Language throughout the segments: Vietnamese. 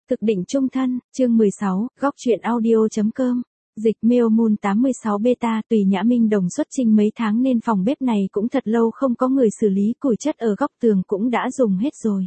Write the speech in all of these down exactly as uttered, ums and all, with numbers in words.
Thực định chung thân, chương mười sáu, góc truyện audio.com. Dịch Mail Moon tám mươi sáu Beta. Tùy Nhã Minh Đồng xuất trình mấy tháng nên phòng bếp này cũng thật lâu không có người xử lý, củi chất ở góc tường cũng đã dùng hết rồi.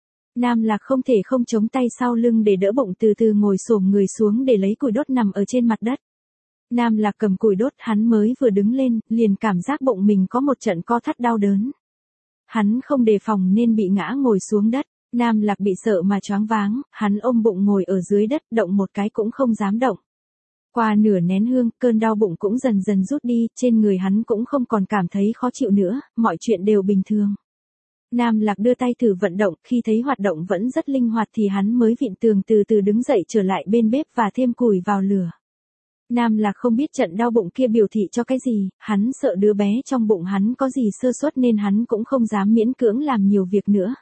Nam Lạc không thể không chống tay sau lưng để đỡ bụng, từ từ ngồi xổm người xuống để lấy củi đốt nằm ở trên mặt đất. Nam Lạc cầm củi đốt, hắn mới vừa đứng lên, liền cảm giác bụng mình có một trận co thắt đau đớn. Hắn không đề phòng nên bị ngã ngồi xuống đất. Nam Lạc bị sợ mà choáng váng, hắn ôm bụng ngồi ở dưới đất, động một cái cũng không dám động. Qua nửa nén hương, cơn đau bụng cũng dần dần rút đi, trên người hắn cũng không còn cảm thấy khó chịu nữa, mọi chuyện đều bình thường. Nam Lạc đưa tay thử vận động, khi thấy hoạt động vẫn rất linh hoạt thì hắn mới vịn tường từ từ đứng dậy trở lại bên bếp và thêm củi vào lửa. Nam Lạc không biết trận đau bụng kia biểu thị cho cái gì, hắn sợ đứa bé trong bụng hắn có gì sơ suất nên hắn cũng không dám miễn cưỡng làm nhiều việc nữa.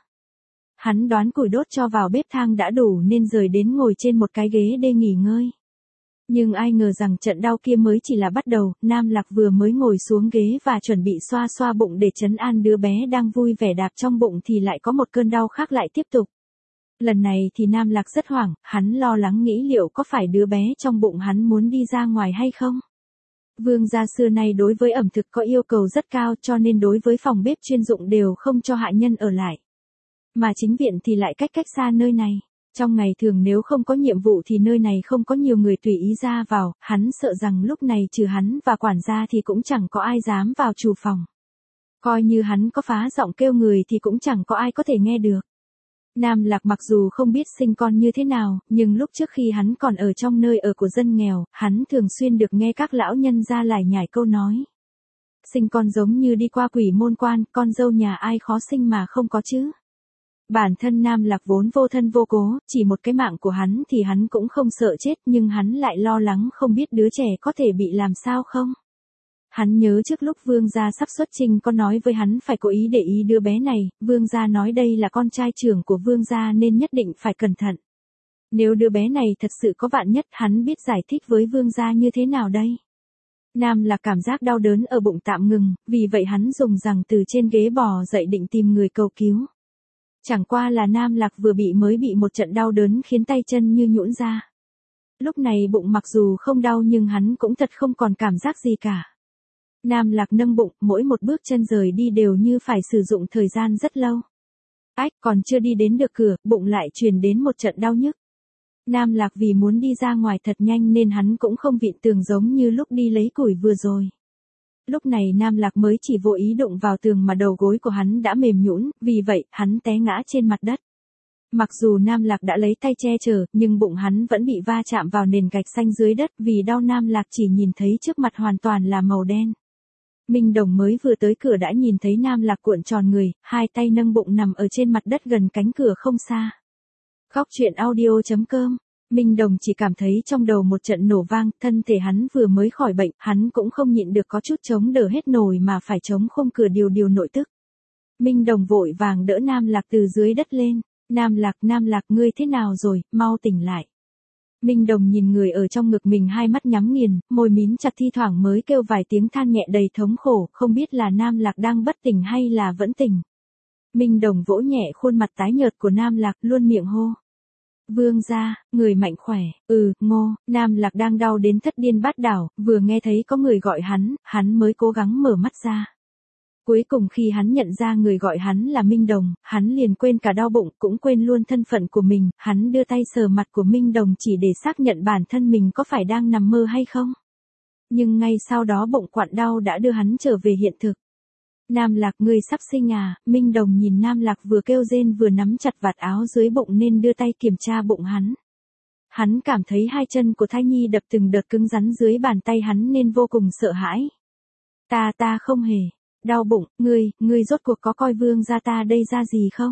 Hắn đoán củi đốt cho vào bếp thang đã đủ nên rời đến ngồi trên một cái ghế để nghỉ ngơi. Nhưng ai ngờ rằng trận đau kia mới chỉ là bắt đầu, Nam Lạc vừa mới ngồi xuống ghế và chuẩn bị xoa xoa bụng để trấn an đứa bé đang vui vẻ đạp trong bụng thì lại có một cơn đau khác lại tiếp tục. Lần này thì Nam Lạc rất hoảng, hắn lo lắng nghĩ liệu có phải đứa bé trong bụng hắn muốn đi ra ngoài hay không. Vương gia xưa nay đối với ẩm thực có yêu cầu rất cao cho nên đối với phòng bếp chuyên dụng đều không cho hạ nhân ở lại. Mà chính viện thì lại cách cách xa nơi này. Trong ngày thường nếu không có nhiệm vụ thì nơi này không có nhiều người tùy ý ra vào, hắn sợ rằng lúc này trừ hắn và quản gia thì cũng chẳng có ai dám vào chủ phòng. Coi như hắn có phá giọng kêu người thì cũng chẳng có ai có thể nghe được. Nam Lạc mặc dù không biết sinh con như thế nào, nhưng lúc trước khi hắn còn ở trong nơi ở của dân nghèo, hắn thường xuyên được nghe các lão nhân ra lải nhải câu nói. Sinh con giống như đi qua quỷ môn quan, con dâu nhà ai khó sinh mà không có chứ. Bản thân Nam Lạc vốn vô thân vô cố, chỉ một cái mạng của hắn thì hắn cũng không sợ chết, nhưng hắn lại lo lắng không biết đứa trẻ có thể bị làm sao không. Hắn nhớ trước lúc vương gia sắp xuất trình có nói với hắn phải cố ý để ý đứa bé này, vương gia nói đây là con trai trưởng của vương gia nên nhất định phải cẩn thận. Nếu đứa bé này thật sự có vạn nhất, hắn biết giải thích với vương gia như thế nào đây. Nam Lạc cảm giác đau đớn ở bụng tạm ngừng, vì vậy hắn dùng rằng từ trên ghế bò dậy định tìm người cầu cứu. Chẳng qua là Nam Lạc vừa bị mới bị một trận đau đớn khiến tay chân như nhũn ra. Lúc này bụng mặc dù không đau nhưng hắn cũng thật không còn cảm giác gì cả. Nam Lạc nâng bụng, mỗi một bước chân rời đi đều như phải sử dụng thời gian rất lâu. Ách, còn chưa đi đến được cửa, bụng lại truyền đến một trận đau nhức. Nam Lạc vì muốn đi ra ngoài thật nhanh nên hắn cũng không vịn tường giống như lúc đi lấy củi vừa rồi. Lúc này Nam Lạc mới chỉ vô ý đụng vào tường mà đầu gối của hắn đã mềm nhũn, vì vậy hắn té ngã trên mặt đất. Mặc dù Nam Lạc đã lấy tay che chở, nhưng bụng hắn vẫn bị va chạm vào nền gạch xanh dưới đất, vì đau Nam Lạc chỉ nhìn thấy trước mặt hoàn toàn là màu đen. Minh Đồng mới vừa tới cửa đã nhìn thấy Nam Lạc cuộn tròn người, hai tay nâng bụng nằm ở trên mặt đất gần cánh cửa không xa. Góc truyện audio.com. Minh Đồng chỉ cảm thấy trong đầu một trận nổ vang, thân thể hắn vừa mới khỏi bệnh, hắn cũng không nhịn được có chút chống đỡ hết nổi mà phải chống khung cửa điều điều nội tức. Minh Đồng vội vàng đỡ Nam Lạc từ dưới đất lên. Nam Lạc, Nam Lạc, ngươi thế nào rồi, mau tỉnh lại. Minh Đồng nhìn người ở trong ngực mình, hai mắt nhắm nghiền, môi mím chặt, thi thoảng mới kêu vài tiếng than nhẹ đầy thống khổ, không biết là Nam Lạc đang bất tỉnh hay là vẫn tỉnh. Minh Đồng vỗ nhẹ khuôn mặt tái nhợt của Nam Lạc, luôn miệng hô. Vương gia, người mạnh khỏe, ừ, Ngô. Nam Lạc đang đau đến thất điên bát đảo, vừa nghe thấy có người gọi hắn, hắn mới cố gắng mở mắt ra. Cuối cùng khi hắn nhận ra người gọi hắn là Minh Đồng, hắn liền quên cả đau bụng, cũng quên luôn thân phận của mình, hắn đưa tay sờ mặt của Minh Đồng chỉ để xác nhận bản thân mình có phải đang nằm mơ hay không. Nhưng ngay sau đó bụng quặn đau đã đưa hắn trở về hiện thực. Nam Lạc, ngươi sắp sinh à? Minh Đồng nhìn Nam Lạc vừa kêu rên vừa nắm chặt vạt áo dưới bụng nên đưa tay kiểm tra bụng hắn. Hắn cảm thấy hai chân của thai nhi đập từng đợt cứng rắn dưới bàn tay hắn nên vô cùng sợ hãi. Ta ta không hề đau bụng, ngươi, ngươi rốt cuộc có coi vương gia ta đây ra gì không?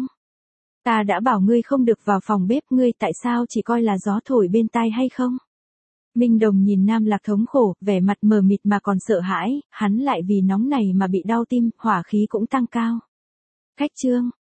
Ta đã bảo ngươi không được vào phòng bếp, ngươi tại sao chỉ coi là gió thổi bên tai hay không? Minh Đồng nhìn Nam Lạc thống khổ, vẻ mặt mờ mịt mà còn sợ hãi, hắn lại vì nóng này mà bị đau tim, hỏa khí cũng tăng cao. Khách trương,